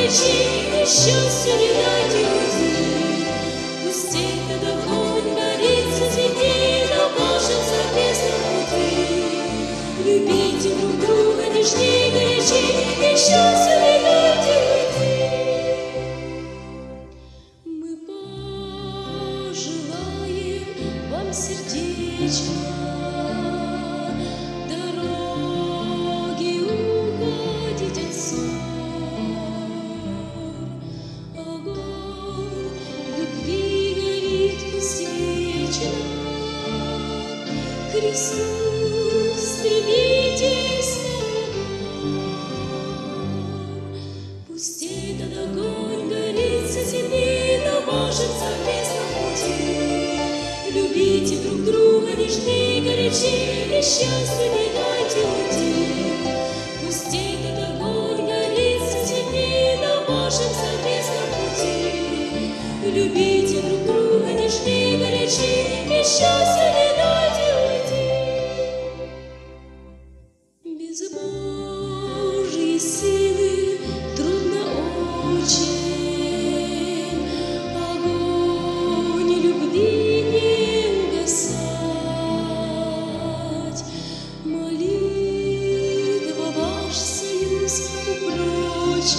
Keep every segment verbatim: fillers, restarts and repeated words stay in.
горячи, и счастью не дайте уйти. Пусть этот огонь горит среди дней на вашем совместном пути. Любите друг друга нежней, горячи, и счастью не дайте уйти. Мы пожелаем вам сердечно дороги уходить от ссор. Огонь любви горит пусть вечно. К Христу стремитесь на пусть этот огонь горит созидней на вашем совместном пути. Любите друг друга нежней, горячей, и счастью не дайте уйти. Пусть этот огонь горит созидней на вашем совместном пути. Любите друг друга нежней, горячей, и счастью не дайте уйти. Без Божьей силы трудно очень огонь любви не угасать. Молитва ваш союз упрочит,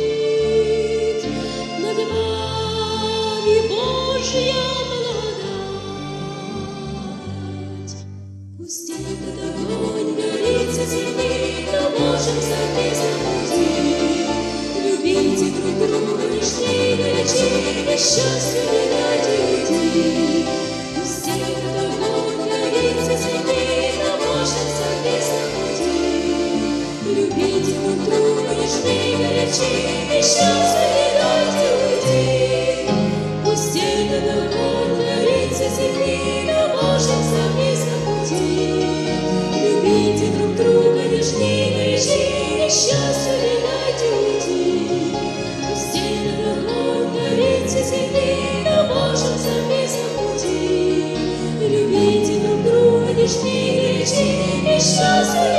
над вами Божья благодать. Пусть этот огонь горит созидней на вашем совместном пути. Любите друг друга нежней, горячей, и счастью не дайте уйти. Пусть этот огонь горит созидней на вашем совместном пути. Любите друг друга нежней, горячей, и счастью не дайте уйти. Пусть этот огонь горит созидней на вашем совместном пути. Любите друг друга нежней, горячей, и счастью не дайте уйти. Пусть этот огонь горит созидней на вашем совместном пути. Любите друг друга нежней, горячей, и счастью